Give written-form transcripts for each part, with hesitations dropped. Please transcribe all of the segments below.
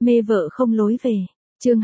Mê vợ không lối về. Chương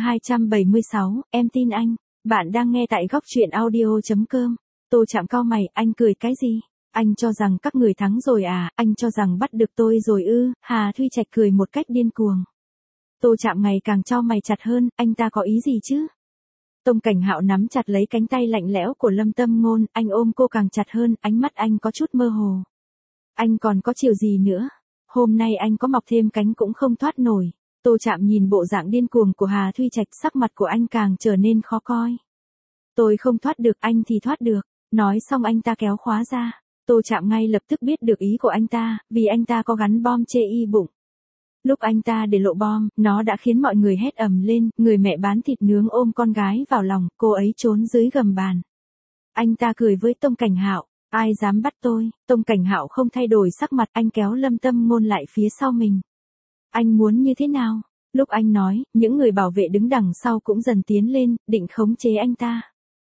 276, em tin anh. Bạn đang nghe tại góc truyện audio.com. Tô Trạm cau mày, anh cười cái gì? Anh cho rằng các người thắng rồi à, anh cho rằng bắt được tôi rồi ư? Hà Thuy Trạch cười một cách điên cuồng. Tô Trạm ngày càng chau mày chặt hơn, anh ta có ý gì chứ? Tông Cảnh Hạo nắm chặt lấy cánh tay lạnh lẽo của Lâm Tâm Ngôn, anh ôm cô càng chặt hơn, ánh mắt anh có chút mơ hồ. Anh còn có chiều gì nữa? Hôm nay anh có mọc thêm cánh cũng không thoát nổi. Tô Trạm nhìn bộ dạng điên cuồng của Hà Thuy Trạch, sắc mặt của anh càng trở nên khó coi. Tôi không thoát được, anh thì thoát được. Nói xong anh ta kéo khóa ra. Tô Trạm ngay lập tức biết được ý của anh ta, vì anh ta có gắn bom chê y bụng. Lúc anh ta để lộ bom, nó đã khiến mọi người hét ầm lên, người mẹ bán thịt nướng ôm con gái vào lòng, cô ấy trốn dưới gầm bàn. Anh ta cười với Tông Cảnh Hạo, ai dám bắt tôi? Tông Cảnh Hạo không thay đổi sắc mặt, anh kéo Lâm Tâm Ngôn lại phía sau mình. Anh muốn như thế nào? Lúc anh nói, những người bảo vệ đứng đằng sau cũng dần tiến lên, định khống chế anh ta.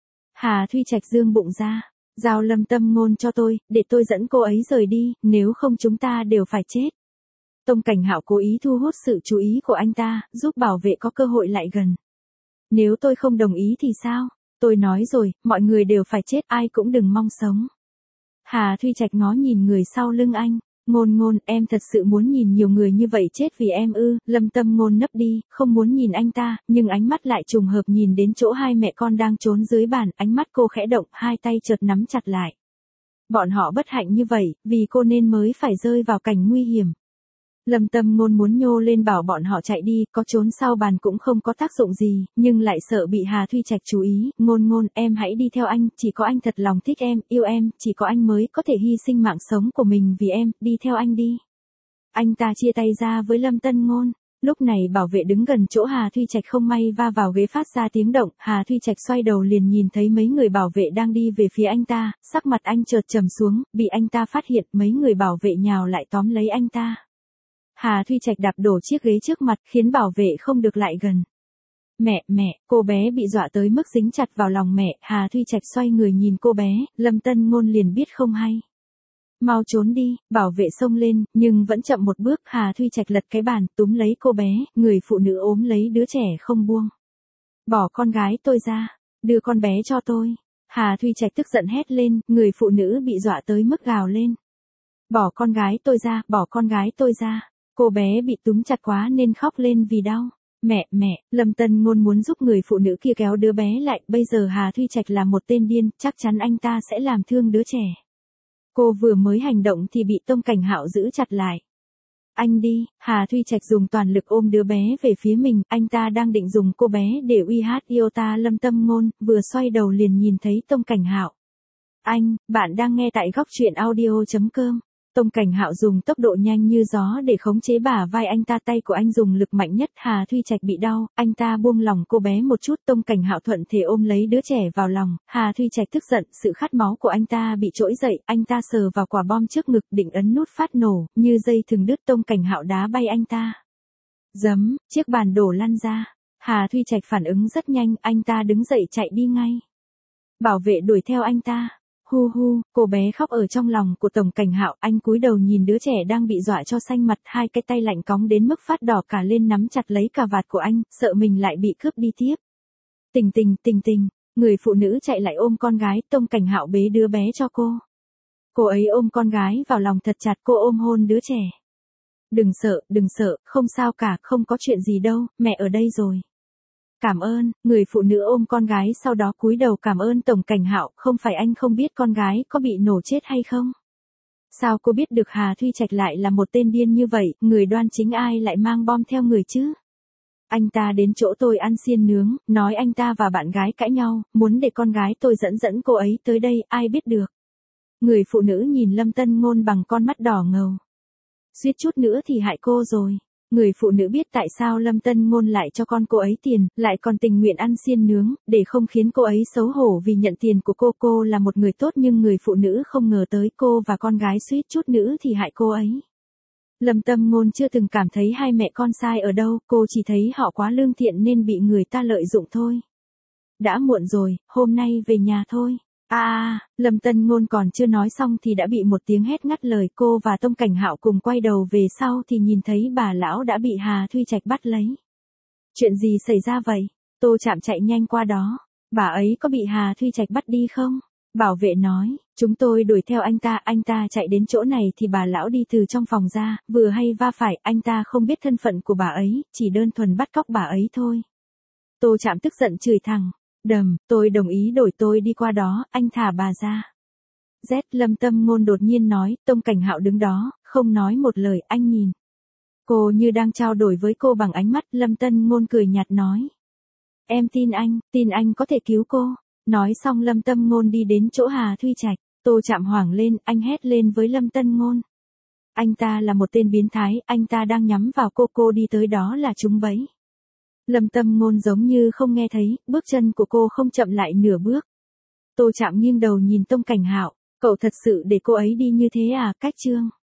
Hà Thuy Trạch dương bụng ra, giao Lâm Tâm Ngôn cho tôi, để tôi dẫn cô ấy rời đi, nếu không chúng ta đều phải chết. Tông Cảnh Hạo cố ý thu hút sự chú ý của anh ta, giúp bảo vệ có cơ hội lại gần. Nếu tôi không đồng ý thì sao? Tôi nói rồi, mọi người đều phải chết, ai cũng đừng mong sống. Hà Thuy Trạch ngó nhìn người sau lưng anh. Ngôn Ngôn, em thật sự muốn nhìn nhiều người như vậy chết vì em ư? Lâm Tâm Ngôn nấp đi, không muốn nhìn anh ta, nhưng ánh mắt lại trùng hợp nhìn đến chỗ hai mẹ con đang trốn dưới bàn, ánh mắt cô khẽ động, hai tay chợt nắm chặt lại. Bọn họ bất hạnh như vậy, vì cô nên mới phải rơi vào cảnh nguy hiểm. Lâm Tâm Ngôn muốn nhô lên bảo bọn họ chạy đi, có trốn sau bàn cũng không có tác dụng gì, nhưng lại sợ bị Hà Thuy Trạch chú ý. Ngôn Ngôn, em hãy đi theo anh, chỉ có anh thật lòng thích em, yêu em, chỉ có anh mới có thể hy sinh mạng sống của mình vì em, đi theo anh đi. Anh ta chia tay ra với Lâm Tân Ngôn. Lúc này bảo vệ đứng gần chỗ Hà Thuy Trạch không may va vào ghế phát ra tiếng động, Hà Thuy Trạch xoay đầu liền nhìn thấy mấy người bảo vệ đang đi về phía anh ta, sắc mặt anh chợt trầm xuống, bị anh ta phát hiện, mấy người bảo vệ nhào lại tóm lấy anh ta. Hà Thuy Trạch đạp đổ chiếc ghế trước mặt, khiến bảo vệ không được lại gần. Mẹ, cô bé bị dọa tới mức dính chặt vào lòng mẹ, Hà Thuy Trạch xoay người nhìn cô bé, Lâm Tân Ngôn liền biết không hay. Mau trốn đi, bảo vệ xông lên, nhưng vẫn chậm một bước, Hà Thuy Trạch lật cái bàn, túm lấy cô bé, người phụ nữ ốm lấy đứa trẻ không buông. Bỏ con gái tôi ra, đưa con bé cho tôi. Hà Thuy Trạch tức giận hét lên, người phụ nữ bị dọa tới mức gào lên. Bỏ con gái tôi ra, bỏ con gái tôi ra. Cô bé bị túm chặt quá nên khóc lên vì đau. Mẹ, Lâm Tân Ngôn muốn giúp người phụ nữ kia kéo đứa bé lại, bây giờ Hà Thuy Trạch là một tên điên, chắc chắn anh ta sẽ làm thương đứa trẻ. Cô vừa mới hành động thì bị Tông Cảnh Hạo giữ chặt lại. Anh đi, Hà Thuy Trạch dùng toàn lực ôm đứa bé về phía mình, anh ta đang định dùng cô bé để uy hiếp Iota Lâm Tâm Ngôn, vừa xoay đầu liền nhìn thấy Tông Cảnh Hạo. Bạn đang nghe tại góc truyện audio.com. Tông Cảnh Hạo dùng tốc độ nhanh như gió để khống chế bả vai anh ta, tay của anh dùng lực mạnh nhất, Hà Thuy Trạch bị đau, anh ta buông lỏng cô bé một chút, Tông Cảnh Hạo thuận thể ôm lấy đứa trẻ vào lòng, Hà Thuy Trạch tức giận, sự khát máu của anh ta bị trỗi dậy, anh ta sờ vào quả bom trước ngực định ấn nút phát nổ, như dây thừng đứt, Tông Cảnh Hạo đá bay anh ta. Giấm, chiếc bàn đổ lăn ra, Hà Thuy Trạch phản ứng rất nhanh, anh ta đứng dậy chạy đi ngay. Bảo vệ đuổi theo anh ta. Hu, cô bé khóc ở trong lòng của Tông Cảnh Hạo, anh cúi đầu nhìn đứa trẻ đang bị dọa cho xanh mặt, hai cái tay lạnh cóng đến mức phát đỏ cả lên nắm chặt lấy cà vạt của anh, sợ mình lại bị cướp đi tiếp. Tình, người phụ nữ chạy lại ôm con gái, Tông Cảnh Hạo bế đứa bé cho cô. Cô ấy ôm con gái vào lòng thật chặt, cô ôm hôn đứa trẻ. Đừng sợ, không sao cả, không có chuyện gì đâu, mẹ ở đây rồi. Cảm ơn, người phụ nữ ôm con gái sau đó cúi đầu cảm ơn Tông Cảnh Hạo, không phải anh không biết con gái có bị nổ chết hay không? Sao cô biết được Hà Thuy Trạch lại là một tên điên như vậy, người đoan chính ai lại mang bom theo người chứ? Anh ta đến chỗ tôi ăn xiên nướng, nói anh ta và bạn gái cãi nhau, muốn để con gái tôi dẫn cô ấy tới đây, ai biết được. Người phụ nữ nhìn Lâm Tân Ngôn bằng con mắt đỏ ngầu. Suýt chút nữa thì hại cô rồi. Người phụ nữ biết tại sao Lâm Tân Ngôn lại cho con cô ấy tiền, lại còn tình nguyện ăn xiên nướng, để không khiến cô ấy xấu hổ vì nhận tiền của cô là một người tốt, nhưng người phụ nữ không ngờ tới cô và con gái suýt chút nữa thì hại cô ấy. Lâm Tâm Ngôn chưa từng cảm thấy hai mẹ con sai ở đâu, cô chỉ thấy họ quá lương thiện nên bị người ta lợi dụng thôi. Đã muộn rồi, hôm nay về nhà thôi. Lâm Tân Ngôn còn chưa nói xong thì đã bị một tiếng hét ngắt lời, cô và Tông Cảnh Hạo cùng quay đầu về sau thì nhìn thấy bà lão đã bị Hà Thuy Trạch bắt lấy. Chuyện gì xảy ra vậy? Tô Trạm chạy nhanh qua đó. Bà ấy có bị Hà Thuy Trạch bắt đi không? Bảo vệ nói, chúng tôi đuổi theo anh ta chạy đến chỗ này thì bà lão đi từ trong phòng ra, vừa hay va phải, anh ta không biết thân phận của bà ấy, chỉ đơn thuần bắt cóc bà ấy thôi. Tô Trạm tức giận chửi thẳng, tôi đồng ý đổi, tôi đi qua đó, anh thả bà ra. Lâm Tâm Ngôn đột nhiên nói, Tông Cảnh Hạo đứng đó, không nói một lời, anh nhìn. Cô như đang trao đổi với cô bằng ánh mắt, Lâm Tân Ngôn cười nhạt nói. Em tin anh có thể cứu cô. Nói xong Lâm Tâm Ngôn đi đến chỗ Hà Thuy Trạch, Tô Trạm hoảng lên, anh hét lên với Lâm Tân Ngôn. Anh ta là một tên biến thái, anh ta đang nhắm vào cô đi tới đó là trúng bẫy. Lâm Tâm Ngôn giống như không nghe thấy, bước chân của cô không chậm lại nửa bước. Tô Trạm nghiêng đầu nhìn Tông Cảnh Hạo, cậu thật sự để cô ấy đi như thế à, Cách Trương?